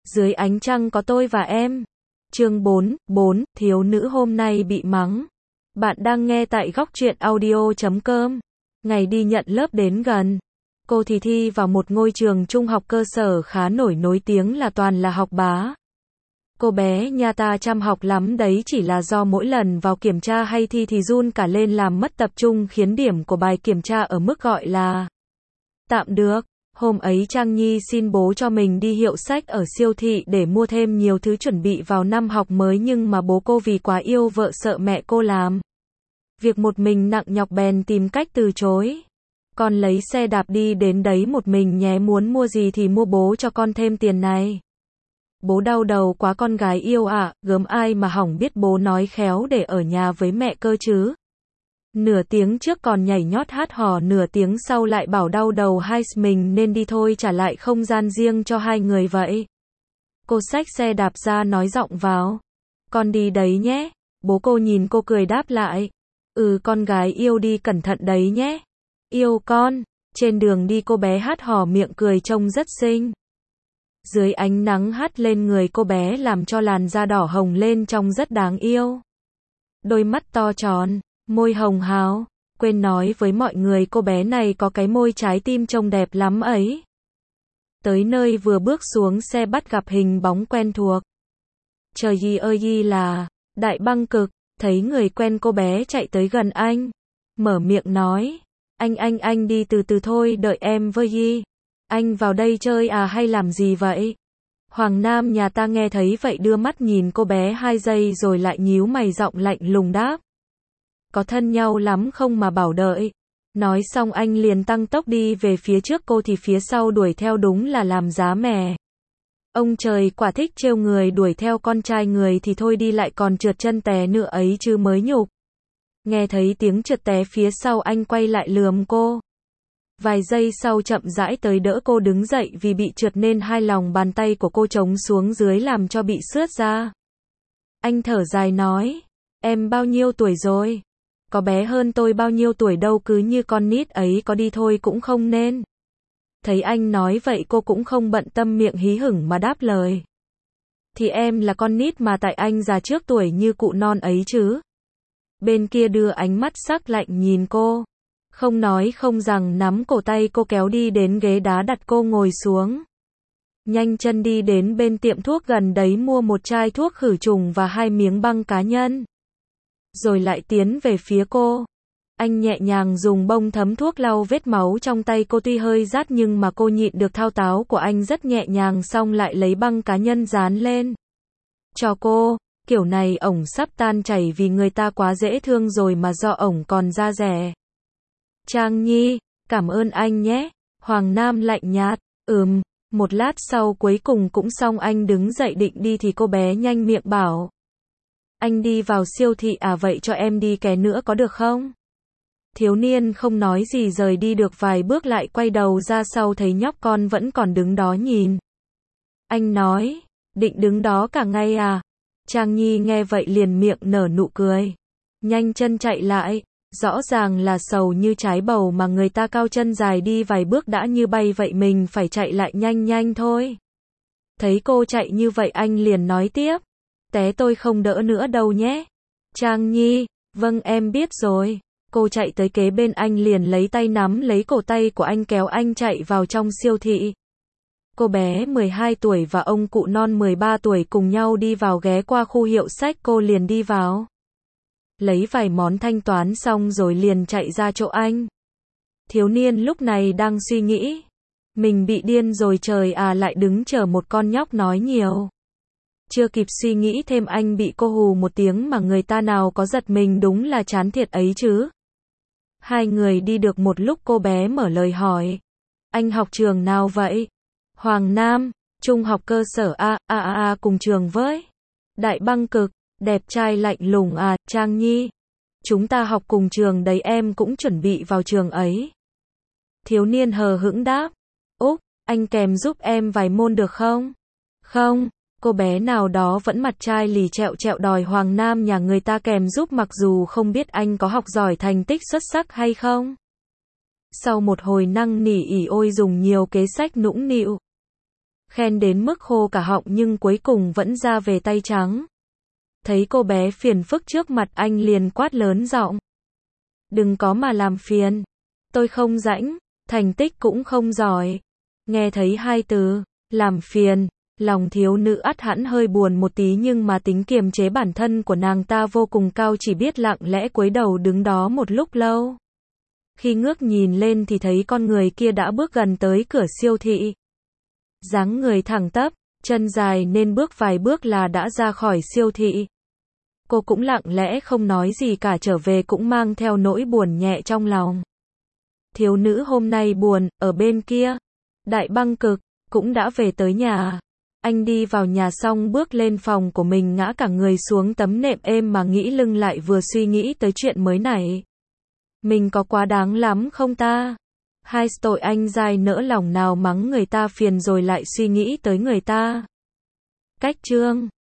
Dưới ánh trăng có tôi và em. Chương 4, thiếu nữ hôm nay bị mắng. Bạn đang nghe tại góc truyện audio.com. Ngày đi nhận lớp đến gần. Cô thì thi vào một ngôi trường trung học cơ sở khá nổi tiếng là toàn là học bá. Cô bé nhà ta chăm học lắm đấy, chỉ là do mỗi lần vào kiểm tra hay thi thì run cả lên làm mất tập trung, khiến điểm của bài kiểm tra ở mức gọi là tạm được. Hôm ấy Trang Nhi xin bố cho mình đi hiệu sách ở siêu thị để mua thêm nhiều thứ chuẩn bị vào năm học mới, nhưng mà bố cô vì quá yêu vợ sợ mẹ cô làm việc một mình nặng nhọc bèn tìm cách từ chối. Con lấy xe đạp đi đến đấy một mình nhé, muốn mua gì thì mua, bố cho con thêm tiền này. Bố đau đầu quá con gái yêu ạ, gớm ai mà hỏng, biết bố nói khéo để ở nhà với mẹ cơ chứ. Nửa tiếng trước còn nhảy nhót hát hò, nửa tiếng sau lại bảo đau đầu hai mình nên đi thôi, trả lại không gian riêng cho hai người vậy. Cô xách xe đạp ra nói giọng vào. Con đi đấy nhé. Bố cô nhìn cô cười đáp lại. Ừ, con gái yêu đi cẩn thận đấy nhé. Yêu con. Trên đường đi cô bé hát hò miệng cười trông rất xinh. Dưới ánh nắng hắt lên người cô bé làm cho làn da đỏ hồng lên trông rất đáng yêu. Đôi mắt to tròn, môi hồng hào. Quên nói với mọi người cô bé này có cái môi trái tim trông đẹp lắm ấy. Tới nơi vừa bước xuống xe bắt gặp hình bóng quen thuộc. Trời gì ơi gì là Đại Băng Cực. Thấy người quen, cô bé chạy tới gần anh, mở miệng nói. Anh đi từ từ thôi, đợi em với gì. Anh vào đây chơi à hay làm gì vậy? Hoàng Nam nhà ta nghe thấy vậy đưa mắt nhìn cô bé 2 giây rồi lại nhíu mày, giọng lạnh lùng đáp. Có thân nhau lắm không mà bảo đợi. Nói xong anh liền tăng tốc đi về phía trước, cô thì phía sau đuổi theo, đúng là làm giá mè. Ông trời quả thích trêu người, đuổi theo con trai người thì thôi đi lại còn trượt chân té nữa ấy chứ mới nhục. Nghe thấy tiếng trượt té phía sau, anh quay lại lườm cô. Vài giây sau chậm rãi tới đỡ cô đứng dậy, vì bị trượt nên hai lòng bàn tay của cô trống xuống dưới làm cho bị xước ra. Anh thở dài nói, em bao nhiêu tuổi rồi? Có bé hơn tôi bao nhiêu tuổi đâu, cứ như con nít ấy, có đi thôi cũng không nên. Thấy anh nói vậy cô cũng không bận tâm, miệng hí hửng mà đáp lời. Thì em là con nít mà, tại anh già trước tuổi như cụ non ấy chứ. Bên kia đưa ánh mắt sắc lạnh nhìn cô. Không nói không rằng nắm cổ tay cô kéo đi đến ghế đá đặt cô ngồi xuống. Nhanh chân đi đến bên tiệm thuốc gần đấy mua một chai thuốc khử trùng và 2 miếng băng cá nhân. Rồi lại tiến về phía cô. Anh nhẹ nhàng dùng bông thấm thuốc lau vết máu trong tay cô, tuy hơi rát nhưng mà cô nhịn được, thao tác của anh rất nhẹ nhàng, xong lại lấy băng cá nhân dán lên cho cô. Kiểu này ổng sắp tan chảy vì người ta quá dễ thương rồi mà, do ổng còn da rẻ. Trang Nhi, cảm ơn anh nhé. Hoàng Nam lạnh nhạt. Một lát sau cuối cùng cũng xong, anh đứng dậy định đi thì cô bé nhanh miệng bảo. Anh đi vào siêu thị à, vậy cho em đi ké nữa có được không? Thiếu niên không nói gì, rời đi được vài bước lại quay đầu ra sau thấy nhóc con vẫn còn đứng đó nhìn. Anh nói, định đứng đó cả ngày à? Trang Nhi nghe vậy liền miệng nở nụ cười. Nhanh chân chạy lại, rõ ràng là sầu như trái bầu mà người ta cao chân dài đi vài bước đã như bay vậy, mình phải chạy lại nhanh thôi. Thấy cô chạy như vậy anh liền nói tiếp. Té tôi không đỡ nữa đâu nhé. Trang Nhi, vâng em biết rồi. Cô chạy tới kế bên anh liền lấy tay nắm lấy cổ tay của anh kéo anh chạy vào trong siêu thị. Cô bé 12 tuổi và ông cụ non 13 tuổi cùng nhau đi vào, ghé qua khu hiệu sách, cô liền đi vào. Lấy vài món thanh toán xong rồi liền chạy ra chỗ anh. Thiếu niên lúc này đang suy nghĩ. Mình bị điên rồi trời à, lại đứng chờ một con nhóc nói nhiều. Chưa kịp suy nghĩ thêm anh bị cô hù một tiếng mà người ta nào có giật mình, đúng là chán thiệt ấy chứ. Hai người đi được một lúc cô bé mở lời hỏi. Anh học trường nào vậy? Hoàng Nam, trung học cơ sở cùng trường với Đại Băng Cực. Đẹp trai lạnh lùng à? Trang Nhi, chúng ta học cùng trường đấy, em cũng chuẩn bị vào trường ấy. Thiếu niên hờ hững đáp. Úc, anh kèm giúp em vài môn được không? Không. Cô bé nào đó vẫn mặt trai lì trẹo đòi Hoàng Nam nhà người ta kèm giúp, mặc dù không biết anh có học giỏi thành tích xuất sắc hay không. Sau một hồi năn nỉ ỉ ôi dùng nhiều kế sách nũng nịu, Khen đến mức khô cả họng nhưng cuối cùng vẫn ra về tay trắng. Thấy cô bé phiền phức trước mặt anh liền quát lớn giọng. Đừng có mà làm phiền. Tôi không rãnh, thành tích cũng không giỏi. Nghe thấy hai từ, làm phiền, lòng thiếu nữ ắt hẳn hơi buồn một tí nhưng mà tính kiềm chế bản thân của nàng ta vô cùng cao, chỉ biết lặng lẽ cúi đầu đứng đó một lúc lâu. Khi ngước nhìn lên thì thấy con người kia đã bước gần tới cửa siêu thị. Dáng người thẳng tắp, chân dài nên bước vài bước là đã ra khỏi siêu thị. Cô cũng lặng lẽ không nói gì cả, trở về cũng mang theo nỗi buồn nhẹ trong lòng. Thiếu nữ hôm nay buồn, ở bên kia, Đại Băng Cực, cũng đã về tới nhà. Anh đi vào nhà xong bước lên phòng của mình, ngã cả người xuống tấm nệm êm mà nghĩ lưng lại vừa suy nghĩ tới chuyện mới này. Mình có quá đáng lắm không ta? Hai tội anh dai nỡ lòng nào mắng người ta phiền rồi lại suy nghĩ tới người ta. Cách chương